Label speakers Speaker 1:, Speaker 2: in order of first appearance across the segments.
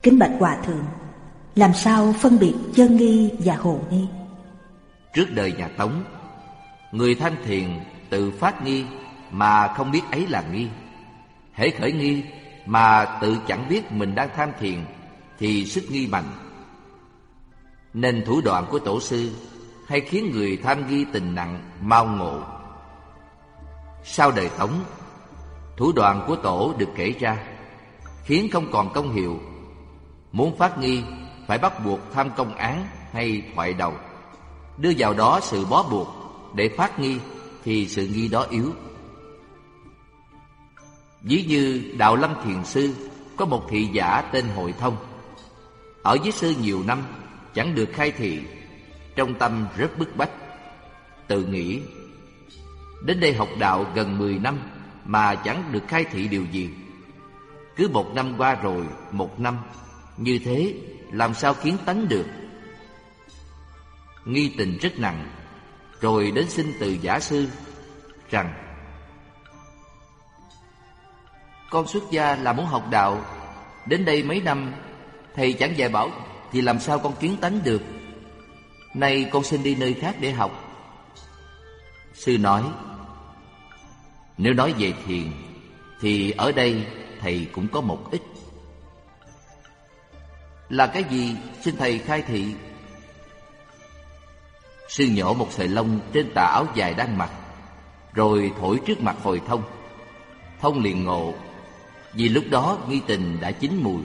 Speaker 1: Kính bạch Hòa Thượng, làm sao phân biệt chân nghi và hồ nghi?
Speaker 2: Trước đời nhà Tống, người tham thiền tự phát nghi mà không biết ấy là nghi. Hễ khởi nghi mà tự chẳng biết mình đang tham thiền thì sức nghi mạnh. Nên thủ đoạn của tổ sư hay khiến người tham nghi tình nặng mau ngộ. Sau đời Tống, thủ đoạn của tổ được kể ra, khiến không còn công hiệu. Muốn phát nghi phải bắt buộc tham công án hay thoại đầu, đưa vào đó sự bó buộc để phát nghi thì sự nghi đó yếu. Ví như Đạo Lâm Thiền Sư có một thị giả tên Hội Thông, ở với sư nhiều năm chẳng được khai thị, trong tâm rất bức bách, tự nghĩ đến đây học đạo gần 10 năm mà chẳng được khai thị điều gì. Cứ 1 năm qua rồi 1 năm, như thế làm sao kiến tánh được. Nghi tình rất nặng, rồi đến xin từ giả sư rằng: con xuất gia là muốn học đạo, đến đây mấy năm thầy chẳng dạy bảo thì làm sao con kiến tánh được. Nay con xin đi nơi khác để học. Sư nói: nếu nói về thiền thì ở đây thầy cũng có một ít. Là cái gì xin thầy khai thị? Sư nhổ một sợi lông trên tà áo dài đang mặc, rồi thổi trước mặt Hội Thông. Thông liền ngộ, vì lúc đó nghi tình đã chín mùi.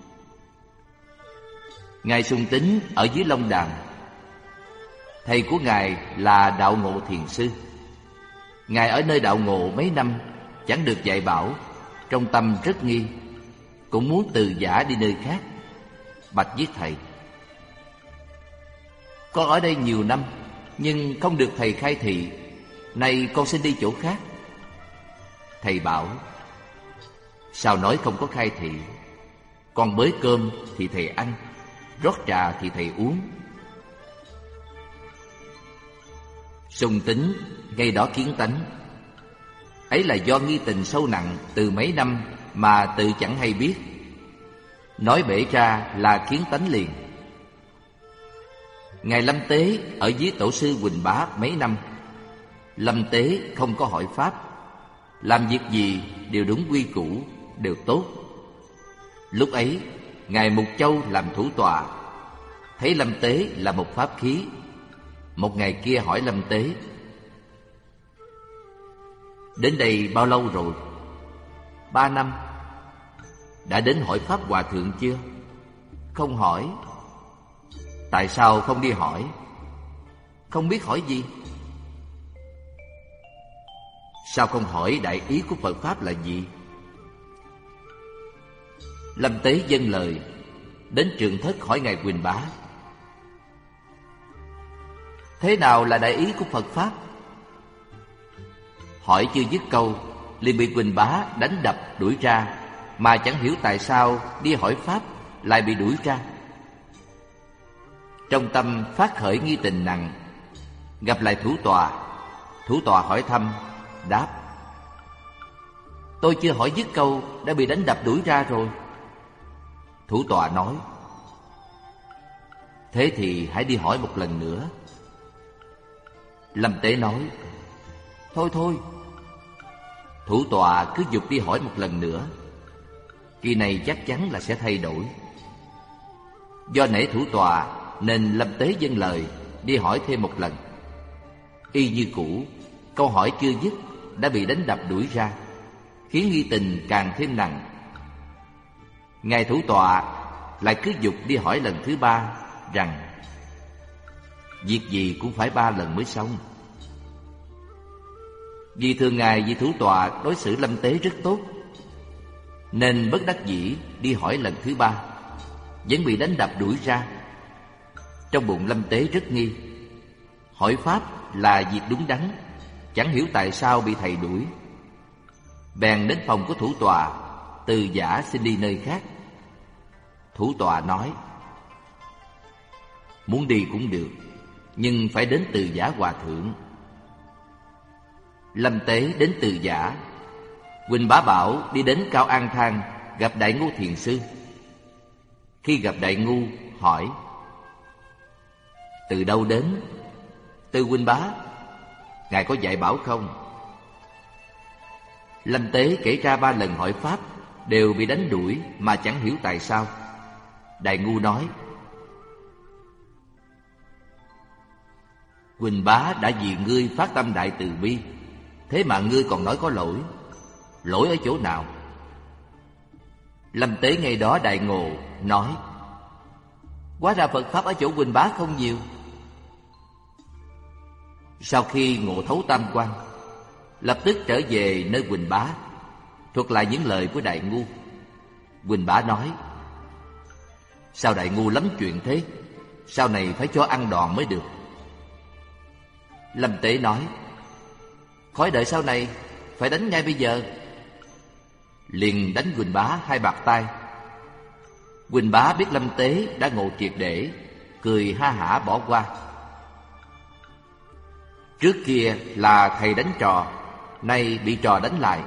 Speaker 2: Ngài Sùng Tính ở dưới Long Đàm, thầy của Ngài là Đạo Ngộ Thiền Sư. Ngài ở nơi Đạo Ngộ mấy năm chẳng được dạy bảo, trong tâm rất nghi, cũng muốn từ giả đi nơi khác. Bạch với thầy: con ở đây nhiều năm nhưng không được thầy khai thị, nay con xin đi chỗ khác. Thầy bảo: sao nói không có khai thị? Con bới cơm thì thầy ăn, rót trà thì thầy uống. Sùng Tính ngay đó kiến tánh. Ấy là do nghi tình sâu nặng từ mấy năm mà tự chẳng hay biết. Nói bể ra là kiến tánh liền. Ngài Lâm Tế ở dưới tổ sư Huỳnh Bá mấy năm. Lâm Tế không có hỏi pháp, làm việc gì đều đúng quy củ, đều tốt. Lúc ấy Ngài Mục Châu làm thủ tọa, thấy Lâm Tế là một pháp khí. Một ngày kia hỏi Lâm Tế: đến đây bao lâu rồi? 3 năm. Đã đến hỏi pháp Hòa Thượng chưa? Không hỏi. Tại sao không đi hỏi? Không biết hỏi gì. Sao không hỏi đại ý của Phật Pháp là gì? Lâm Tế dâng lời, đến Trường Thất hỏi Ngài Huỳnh Bá: thế nào là đại ý của Phật Pháp? Hỏi chưa dứt câu liền bị Huỳnh Bá đánh đập đuổi ra, mà chẳng hiểu tại sao đi hỏi pháp lại bị đuổi ra. Trong tâm phát khởi nghi tình nặng, gặp lại thủ tọa hỏi thăm, đáp: tôi chưa hỏi dứt câu đã bị đánh đập đuổi ra rồi. Thủ tọa nói: thế thì hãy đi hỏi một lần nữa. Lâm Tế nói: thôi. Thủ tọa cứ giục đi hỏi một lần nữa. Kỳ này chắc chắn là sẽ thay đổi. Do nể thủ tọa nên Lâm Tế dâng lời đi hỏi thêm một lần. Y như cũ, câu hỏi chưa dứt đã bị đánh đập đuổi ra, khiến nghi tình càng thêm nặng. Ngài thủ tọa lại cứ giục đi hỏi lần thứ 3 rằng: việc gì cũng phải 3 lần mới xong. Vì thường ngày vị thủ tọa đối xử Lâm Tế rất tốt, nên bất đắc dĩ đi hỏi lần thứ 3, vẫn bị đánh đập đuổi ra. Trong bụng Lâm Tế rất nghi, hỏi pháp là việc đúng đắn, chẳng hiểu tại sao bị thầy đuổi. Bèn đến phòng của thủ tọa, từ giả xin đi nơi khác. Thủ tọa nói: muốn đi cũng được, nhưng phải đến từ giả Hòa Thượng. Lâm Tế đến từ giả. Huỳnh Bá bảo đi đến Cao An Thang gặp Đại Ngô Thiền Sư. Khi gặp Đại ngu, hỏi: từ đâu đến? Từ Huynh Bá. Ngài có dạy bảo không? Lâm Tế kể ra 3 lần hỏi pháp đều bị đánh đuổi mà chẳng hiểu tại sao. Đại ngu nói: Huynh Bá đã vì ngươi phát tâm đại từ bi, thế mà ngươi còn nói có lỗi. Lỗi ở chỗ nào? Lâm Tế ngày đó đại ngộ, nói: hóa ra Phật pháp ở chỗ Huynh Bá không nhiều. Sau khi ngộ thấu tam quan, lập tức trở về nơi Huỳnh Bá, thuật lại những lời của Đại ngu. Huỳnh Bá nói: sao Đại ngu lắm chuyện thế? Sau này phải cho ăn đòn mới được. Lâm Tế nói: khỏi đợi sau này, phải đánh ngay bây giờ. Liền đánh Huỳnh Bá 2 bạt tay. Huỳnh Bá biết Lâm Tế đã ngộ triệt để, cười ha hả bỏ qua. Trước kia là thầy đánh trò, nay bị trò đánh lại.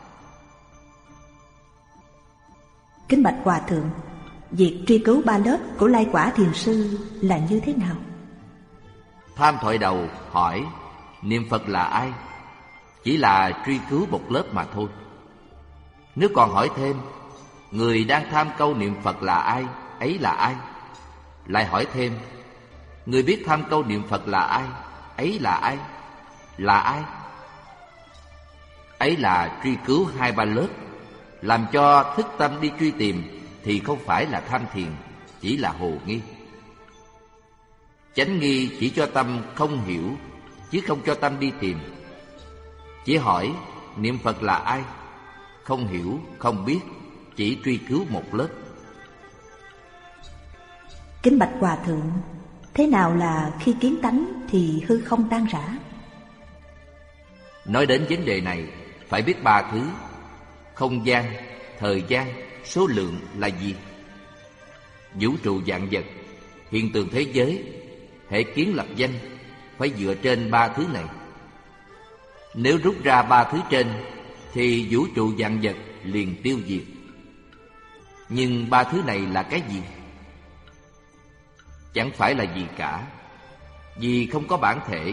Speaker 1: Kính bạch Hòa Thượng, việc truy cứu 3 lớp của Lai Quả Thiền Sư là như thế nào?
Speaker 2: Tham thoại đầu hỏi niệm Phật là ai? Chỉ là truy cứu một lớp mà thôi. Nếu còn hỏi thêm, người đang tham câu niệm Phật là ai, ấy là ai? Lại hỏi thêm, người biết tham câu niệm Phật là ai, ấy là ai? Là ai? Ấy là truy cứu 2-3 lớp, làm cho thức tâm đi truy tìm thì không phải là tham thiền, chỉ là hồ nghi. Chánh nghi chỉ cho tâm không hiểu, chứ không cho tâm đi tìm. Chỉ hỏi niệm Phật là ai, không hiểu, không biết, chỉ truy cứu một lớp.
Speaker 1: Kính bạch Hòa Thượng, thế nào là khi kiến tánh thì hư không tan rã?
Speaker 2: Nói đến vấn đề này, phải biết 3 thứ: không gian, thời gian, số lượng là gì? Vũ trụ vạn vật, hiện tượng thế giới, hệ kiến lập danh, phải dựa trên 3 thứ này. Nếu rút ra 3 thứ trên, thì vũ trụ vạn vật liền tiêu diệt. Nhưng 3 thứ này là cái gì? Chẳng phải là gì cả, vì không có bản thể.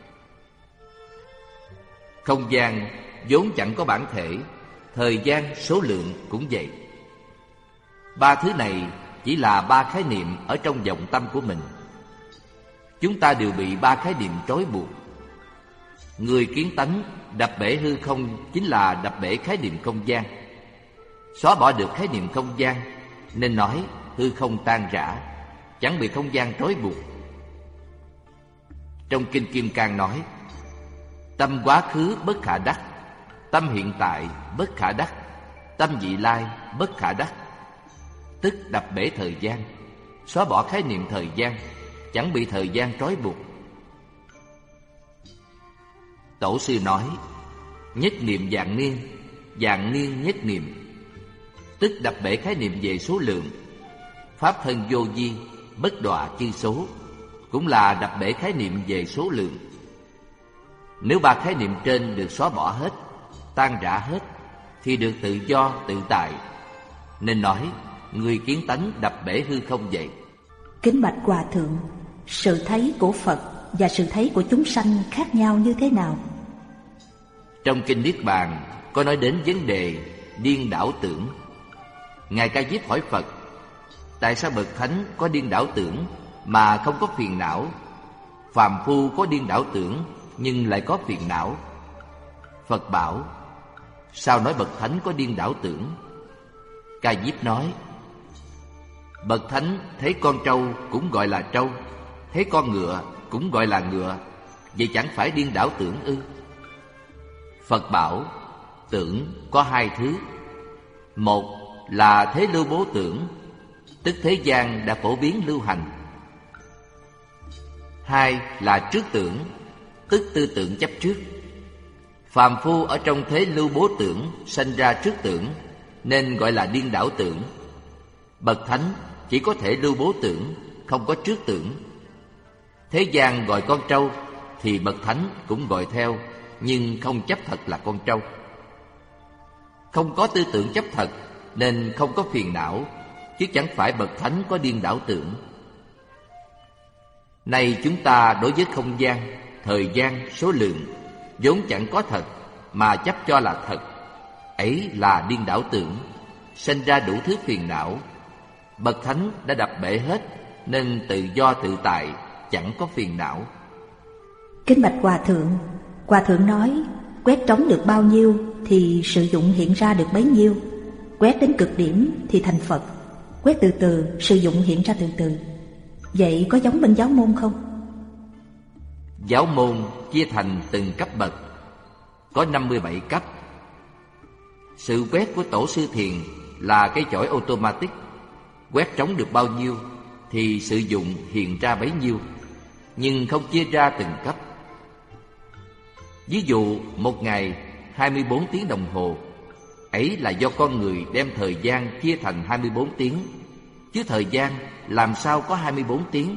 Speaker 2: Không gian vốn chẳng có bản thể, thời gian, số lượng cũng vậy. 3 thứ này chỉ là 3 khái niệm ở trong vọng tâm của mình. Chúng ta đều bị 3 khái niệm trói buộc. Người kiến tánh đập bể hư không chính là đập bể khái niệm không gian. Xóa bỏ được khái niệm không gian, nên nói hư không tan rã, chẳng bị không gian trói buộc. Trong Kinh Kim Cang nói: tâm quá khứ bất khả đắc, tâm hiện tại bất khả đắc, tâm vị lai bất khả đắc. Tức đập bể thời gian, xóa bỏ khái niệm thời gian, chẳng bị thời gian trói buộc. Tổ sư nói: nhất niệm vạn niên, vạn niên nhất niệm. Tức đập bể khái niệm về số lượng. Pháp thân vô vi, bất đọa chư số, cũng là đập bể khái niệm về số lượng. Nếu 3 khái niệm trên được xóa bỏ hết, tan rã hết, thì được tự do, tự tại. Nên nói người kiến tánh đập bể hư không vậy.
Speaker 1: Kính bạch Hòa Thượng, sự thấy của Phật và sự thấy của chúng sanh khác nhau như thế nào?
Speaker 2: Trong Kinh Niết Bàn có nói đến vấn đề điên đảo tưởng. Ngài Ca Diếp hỏi Phật: tại sao bậc thánh có điên đảo tưởng mà không có phiền não? Phàm phu có điên đảo tưởng nhưng lại có phiền não. Phật bảo: sao nói bậc thánh có điên đảo tưởng? Ca Diếp nói: bậc thánh thấy con trâu cũng gọi là trâu, thấy con ngựa cũng gọi là ngựa, vậy chẳng phải điên đảo tưởng ư? Phật bảo: tưởng có 2 thứ. Một là thế lưu bố tưởng, tức thế gian đã phổ biến lưu hành. 2 là trước tưởng, tức tư tưởng chấp trước. Phàm phu ở trong thế lưu bố tưởng sanh ra trước tưởng, nên gọi là điên đảo tưởng. Bậc thánh chỉ có thể lưu bố tưởng, không có trước tưởng. Thế gian gọi con trâu thì bậc thánh cũng gọi theo, nhưng không chấp thật là con trâu. Không có tư tưởng chấp thật nên không có phiền não, chứ chẳng phải bậc thánh có điên đảo tưởng. Nay chúng ta đối với không gian, thời gian, số lượng vốn chẳng có thật mà chấp cho là thật, ấy là điên đảo tưởng, sinh ra đủ thứ phiền não. Bậc thánh đã đập bể hết, nên tự do tự tại, chẳng có phiền não.
Speaker 1: Kính bạch Hòa thượng nói quét trống được bao nhiêu thì sử dụng hiện ra được bấy nhiêu. Quét đến cực điểm thì thành Phật, quét từ từ sử dụng hiện ra từ từ. Vậy có giống bên giáo môn không?
Speaker 2: Giáo môn chia thành từng cấp bậc, có 57 cấp. Sự quét của Tổ sư Thiền là cái chổi automatic, quét trống được bao nhiêu thì sử dụng hiện ra bấy nhiêu, nhưng không chia ra từng cấp. Ví dụ một ngày 24 tiếng đồng hồ, ấy là do con người đem thời gian chia thành 24 tiếng, chứ thời gian làm sao có 24 tiếng.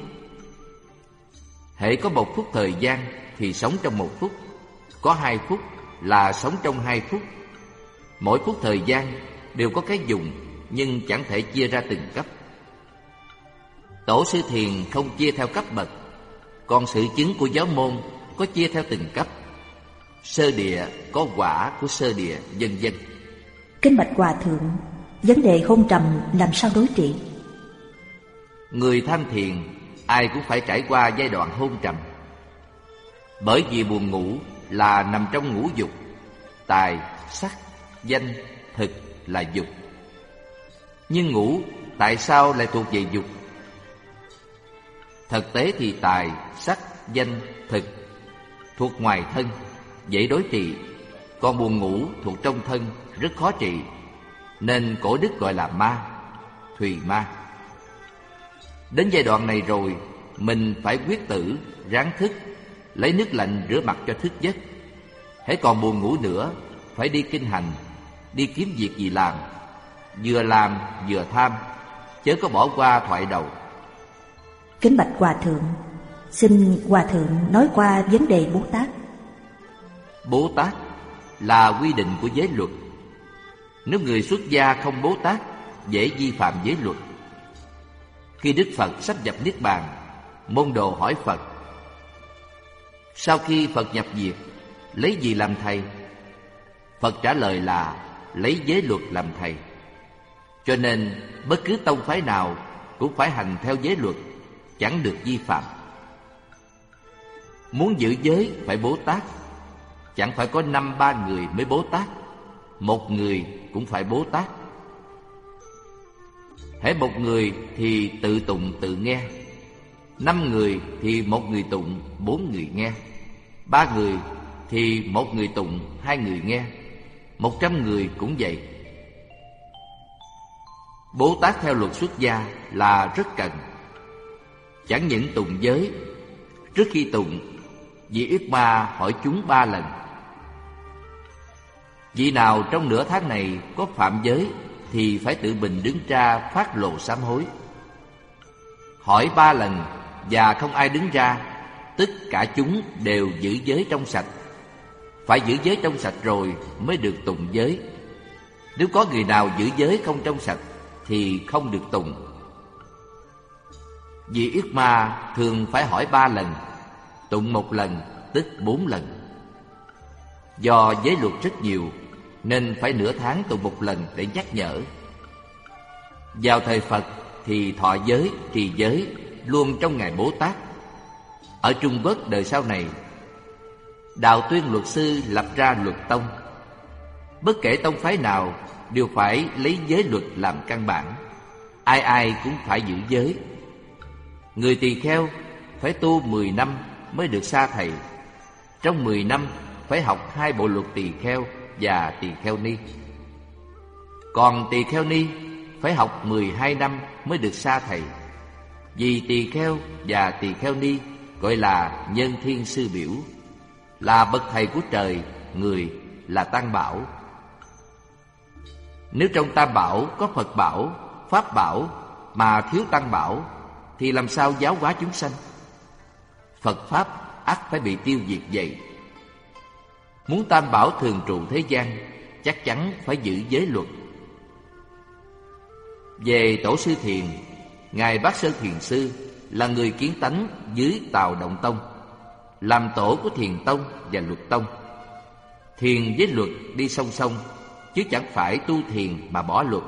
Speaker 2: Hễ có 1 phút thời gian thì sống trong 1 phút, có 2 phút là sống trong 2 phút. Mỗi phút thời gian đều có cái dùng, nhưng chẳng thể chia ra từng cấp. Tổ sư Thiền không chia theo cấp bậc, còn sự chứng của giáo môn có chia theo từng cấp. Sơ địa có quả của sơ địa, vân vân.
Speaker 1: Kính bạch Hòa thượng, vấn đề hôn trầm làm sao đối trị?
Speaker 2: Người tham thiền ai cũng phải trải qua giai đoạn hôn trầm. Bởi vì buồn ngủ là nằm trong ngũ dục, tài, sắc, danh, thực là dục. Nhưng ngủ tại sao lại thuộc về dục? Thực tế thì tài, sắc, danh, thực thuộc ngoài thân, dễ đối trị. Còn buồn ngủ thuộc trong thân, rất khó trị, nên cổ đức gọi là ma, thùy ma. Đến giai đoạn này rồi, mình phải quyết tử, ráng thức, lấy nước lạnh rửa mặt cho thức giấc. Hễ còn buồn ngủ nữa, phải đi kinh hành, đi kiếm việc gì làm. Vừa làm vừa tham, chớ có bỏ qua thoại đầu.
Speaker 1: Kính bạch Hòa thượng, xin Hòa thượng nói qua vấn đề Bố Tát.
Speaker 2: Bố Tát là quy định của giới luật. Nếu người xuất gia không Bố Tát, dễ vi phạm giới luật. Khi Đức Phật sắp nhập Niết Bàn, môn đồ hỏi Phật: sau khi Phật nhập diệt, lấy gì làm thầy? Phật trả lời là lấy giới luật làm thầy. Cho nên bất cứ tông phái nào cũng phải hành theo giới luật, chẳng được vi phạm. Muốn giữ giới phải Bố Tát, chẳng phải có 5-3 người mới Bố Tát, 1 người cũng phải Bố Tát. Hễ 1 người thì tự tụng tự nghe, 5 người thì 1 người tụng 4 người nghe, 3 người thì 1 người tụng 2 người nghe, 100 người cũng vậy. Bố Tát theo luật xuất gia là rất cần. Chẳng những tụng giới, trước khi tụng, vị Yết Ma hỏi chúng 3 lần: vị nào trong nửa tháng này có phạm giới thì phải tự mình đứng ra phát lộ sám hối. Hỏi 3 lần và không ai đứng ra, tất cả chúng đều giữ giới trong sạch. Phải giữ giới trong sạch rồi mới được tụng giới. Nếu có người nào giữ giới không trong sạch thì không được tụng. Vị Yết Ma thường phải hỏi 3 lần, tụng 1 lần tức 4 lần. Do giới luật rất nhiều nên phải nửa tháng tụng 1 lần để nhắc nhở. Vào thời Phật thì thọ giới, trì giới luôn trong ngày Bố Tát. Ở Trung Quốc đời sau này, Đạo Tuyên luật sư lập ra luật tông. Bất kể tông phái nào đều phải lấy giới luật làm căn bản. Ai ai cũng phải giữ giới. Người tỳ kheo phải tu 10 năm mới được sa thầy. Trong 10 năm phải học 2 bộ luật tỳ kheo và tỳ kheo ni. Còn tỳ kheo ni phải học 12 năm mới được sa thầy. Vì tỳ kheo và tỳ kheo ni gọi là nhân thiên sư biểu, là bậc thầy của trời, người, là Tam Bảo. Nếu trong Tam Bảo có Phật Bảo, Pháp Bảo mà thiếu Tam Bảo thì làm sao giáo hóa chúng sanh? Phật Pháp ắt phải bị tiêu diệt vậy. Muốn Tam Bảo thường trụ thế gian, chắc chắn phải giữ giới luật. Về Tổ sư Thiền, Ngài Bát Sơn Thiền Sư là người kiến tánh dưới Tào Động Tông, làm tổ của Thiền Tông và Luật Tông. Thiền với luật đi song song, chứ chẳng phải tu thiền mà bỏ luật.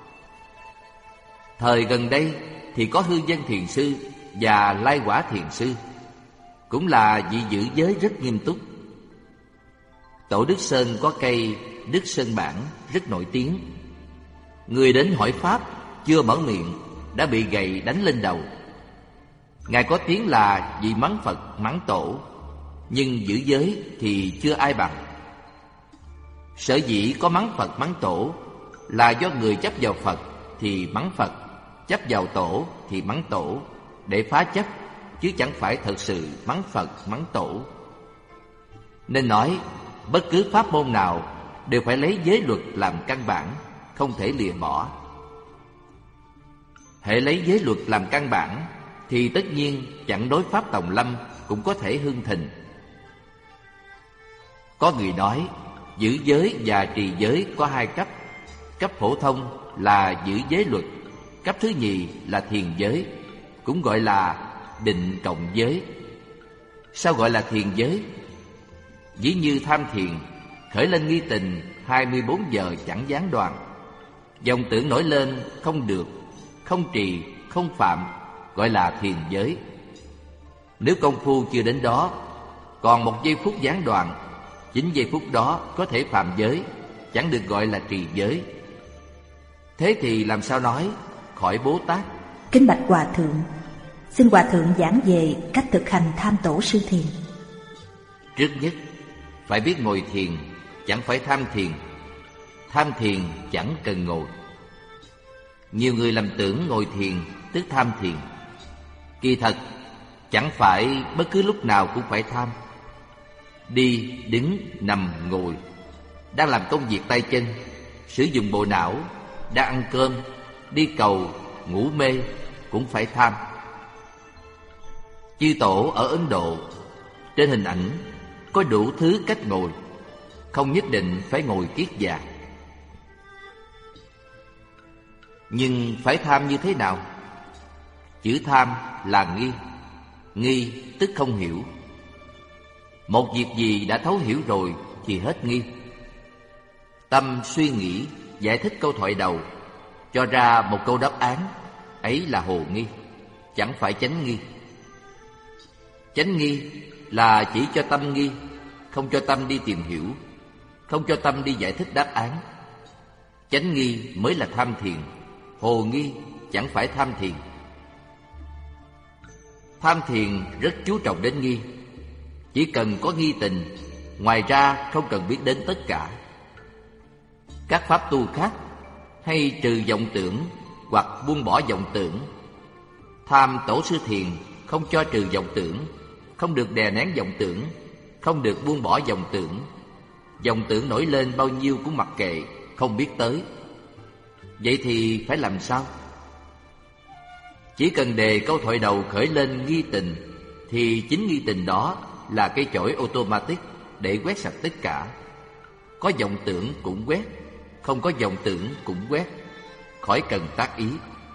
Speaker 2: Thời gần đây thì có Hư Vân Thiền Sư và Lai Quả Thiền Sư, cũng là vị giữ giới rất nghiêm túc. Tổ Đức Sơn có cây Đức Sơn Bản rất nổi tiếng. Người đến hỏi pháp chưa mở miệng đã bị gậy đánh lên đầu. Ngài có tiếng là vị mắng Phật mắng Tổ, nhưng giữ giới thì chưa ai bằng. Sở dĩ có mắng Phật mắng Tổ là do người chấp vào Phật thì mắng Phật, chấp vào Tổ thì mắng Tổ, để phá chấp, chứ chẳng phải thật sự mắng Phật mắng Tổ. Nên nói bất cứ pháp môn nào đều phải lấy giới luật làm căn bản, không thể lìa bỏ. Hễ lấy giới luật làm căn bản thì tất nhiên chẳng đối pháp tòng lâm cũng có thể hưng thịnh. Có người nói giữ giới và trì giới có hai cấp. Cấp phổ thông là giữ giới luật, cấp thứ nhì là thiền giới, cũng gọi là định cộng giới. Sao gọi là thiền giới? Ví như tham thiền, khởi lên nghi tình 24 giờ chẳng gián đoạn. Dòng tưởng nổi lên không được, không trì, không phạm, gọi là thiền giới. Nếu công phu chưa đến đó, còn một giây phút gián đoạn, 9 giây phút đó có thể phạm giới, chẳng được gọi là trì giới. Thế thì làm sao nói khỏi Bố Tát?
Speaker 1: Kính bạch Hòa Thượng, xin Hòa Thượng giảng về cách thực hành tham Tổ sư thiền.
Speaker 2: Trước nhất phải biết ngồi thiền, chẳng phải tham thiền. Tham thiền chẳng cần ngồi. Nhiều người lầm tưởng ngồi thiền tức tham thiền. Kỳ thật chẳng phải bất cứ lúc nào cũng phải tham. Đi, đứng, nằm, ngồi, đang làm công việc tay chân, sử dụng bộ não, đang ăn cơm, đi cầu, ngủ mê cũng phải tham. Chư Tổ ở Ấn Độ, trên hình ảnh có đủ thứ cách ngồi, không nhất định phải ngồi kiết già. Nhưng phải tham như thế nào? Chữ tham là nghi. Nghi tức không hiểu. Một việc gì đã thấu hiểu rồi thì hết nghi. Tâm suy nghĩ, giải thích câu thoại đầu, cho ra một câu đáp án, ấy là hồ nghi, chẳng phải chánh nghi. Chánh nghi là chỉ cho tâm nghi, không cho tâm đi tìm hiểu, không cho tâm đi giải thích đáp án. Chánh nghi mới là tham thiền, hồ nghi chẳng phải tham thiền. Tham thiền rất chú trọng đến nghi. Chỉ cần có nghi tình, ngoài ra không cần biết đến tất cả. Các pháp tu khác hay trừ vọng tưởng hoặc buông bỏ vọng tưởng. Tham Tổ sư thiền không cho trừ vọng tưởng, không được đè nén vọng tưởng, không được buông bỏ vọng tưởng. Vọng tưởng nổi lên bao nhiêu cũng mặc kệ, không biết tới. Vậy thì phải làm sao? Chỉ cần đề câu thoại đầu khởi lên nghi tình, thì chính nghi tình đó là cái chổi automatic để quét sạch tất cả. Có vọng tưởng cũng quét, không có vọng tưởng cũng quét, khỏi cần tác ý.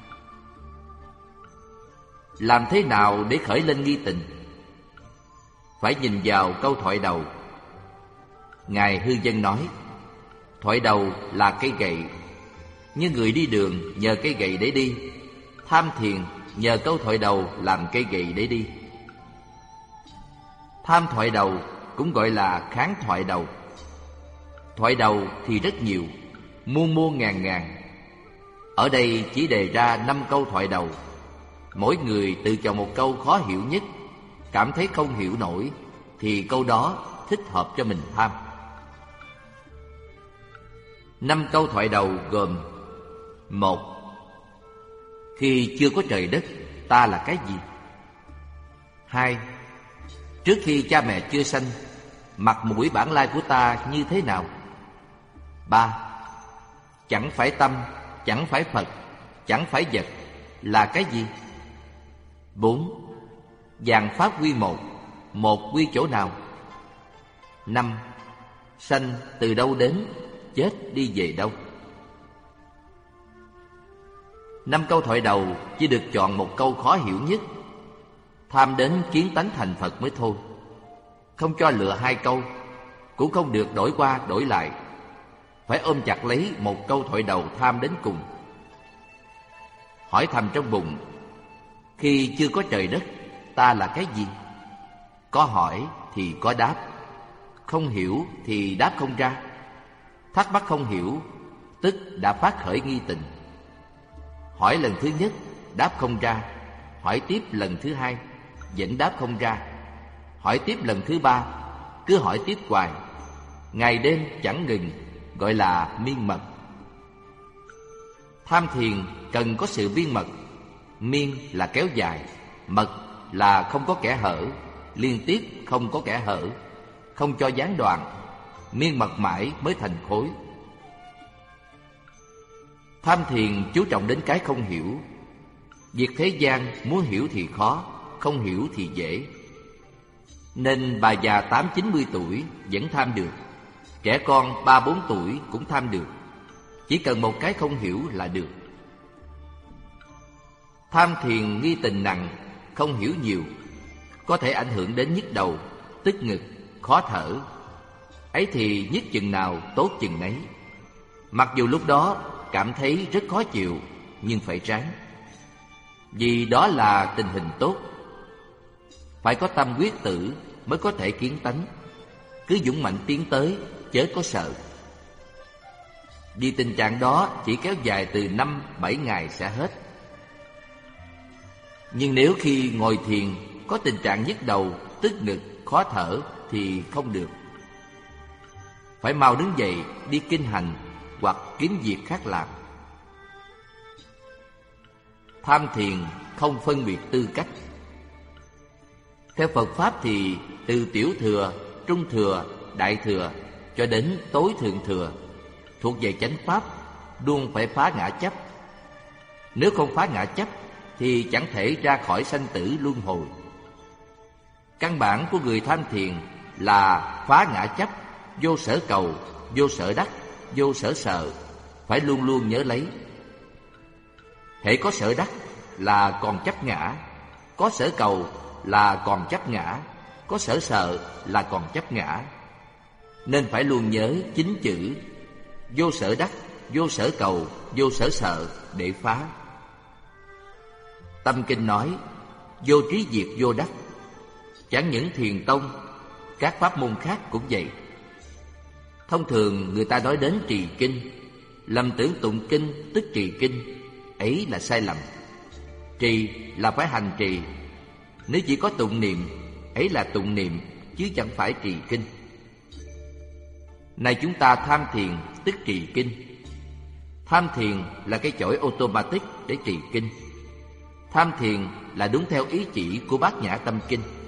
Speaker 2: Làm thế nào để khởi lên nghi tình? Phải nhìn vào câu thoại đầu. Ngài Hư Vân nói, thoại đầu là cây gậy. Như người đi đường nhờ cây gậy để đi, tham thiền nhờ câu thoại đầu làm cây gậy để đi. Tham thoại đầu cũng gọi là kháng thoại đầu. Thoại đầu thì rất nhiều, muôn muôn ngàn ngàn. Ở đây chỉ đề ra 5 câu thoại đầu. Mỗi người tự chọn một câu khó hiểu nhất, cảm thấy không hiểu nổi, thì câu đó thích hợp cho mình tham. 5 câu thoại đầu gồm: 1. Khi chưa có trời đất, ta là cái gì? 2. Trước khi cha mẹ chưa sanh, mặt mũi bản lai của ta như thế nào? 3. Chẳng phải tâm, chẳng phải Phật, chẳng phải vật, là cái gì? 4. Vạn pháp quy một, một quy chỗ nào? 5. Sanh từ đâu đến, chết đi về đâu? 5 câu thoại đầu chỉ được chọn một câu khó hiểu nhất, tham đến kiến tánh thành Phật mới thôi. Không cho lựa 2 câu, cũng không được đổi qua đổi lại, phải ôm chặt lấy một câu thoại đầu tham đến cùng. Hỏi thầm trong bụng, khi chưa có trời đất, ta là cái gì? Có hỏi thì có đáp, không hiểu thì đáp không ra. Thắc mắc không hiểu, tức đã phát khởi nghi tình. Hỏi lần thứ nhất, đáp không ra. Hỏi tiếp lần thứ hai, vẫn đáp không ra. Hỏi tiếp lần thứ ba, cứ hỏi tiếp hoài, ngày đêm chẳng ngừng, gọi là miên mật. Tham thiền cần có sự miên mật. Miên là kéo dài, mật là không có kẽ hở, liên tiếp không có kẽ hở, không cho gián đoạn. Miên mật mãi mới thành khối. Tham thiền chú trọng đến cái không hiểu. Việc thế gian muốn hiểu thì khó, không hiểu thì dễ. Nên bà già 8-90 tuổi vẫn tham được, trẻ con 3-4 tuổi cũng tham được. Chỉ cần một cái không hiểu là được. Tham thiền nghi tình nặng, không hiểu nhiều, có thể ảnh hưởng đến nhức đầu, tức ngực, khó thở. Ấy thì nhức chừng nào tốt chừng nấy. Mặc dù lúc đó cảm thấy rất khó chịu, nhưng phải tránh, vì đó là tình hình tốt. Phải có tâm quyết tử mới có thể kiến tánh. Cứ dũng mạnh tiến tới, chớ có sợ. Vì tình trạng đó chỉ kéo dài từ 5-7 ngày sẽ hết. Nhưng nếu khi ngồi thiền có tình trạng nhức đầu, tức ngực, khó thở thì không được. Phải mau đứng dậy đi kinh hành hoặc kiếm việc khác làm. Tham thiền không phân biệt tư cách. Theo Phật Pháp thì từ tiểu thừa, trung thừa, đại thừa cho đến tối thượng thừa thuộc về chánh Pháp, luôn phải phá ngã chấp. Nếu không phá ngã chấp thì chẳng thể ra khỏi sanh tử luân hồi. Căn bản của người tham thiền là phá ngã chấp, vô sở cầu, vô sở đắc, vô sở sợ, phải luôn luôn nhớ lấy. Hễ có sở đắc là còn chấp ngã, có sở cầu là còn chấp ngã, có sở sợ là còn chấp ngã. Nên phải luôn nhớ 9 chữ vô sở đắc, vô sở cầu, vô sở sợ để phá. Tâm Kinh nói vô trí diệt vô đắc. Chẳng những thiền tông, các pháp môn khác cũng vậy. Thông thường người ta nói đến trì kinh, lầm tưởng tụng kinh tức trì kinh. Ấy là sai lầm. Trì là phải hành trì. Nếu chỉ có tụng niệm, ấy là tụng niệm, chứ chẳng phải trì kinh. Này chúng ta tham thiền tức trì kinh. Tham thiền là cái chổi automatic để trì kinh. Tham thiền là đúng theo ý chỉ của Bát Nhã Tâm Kinh.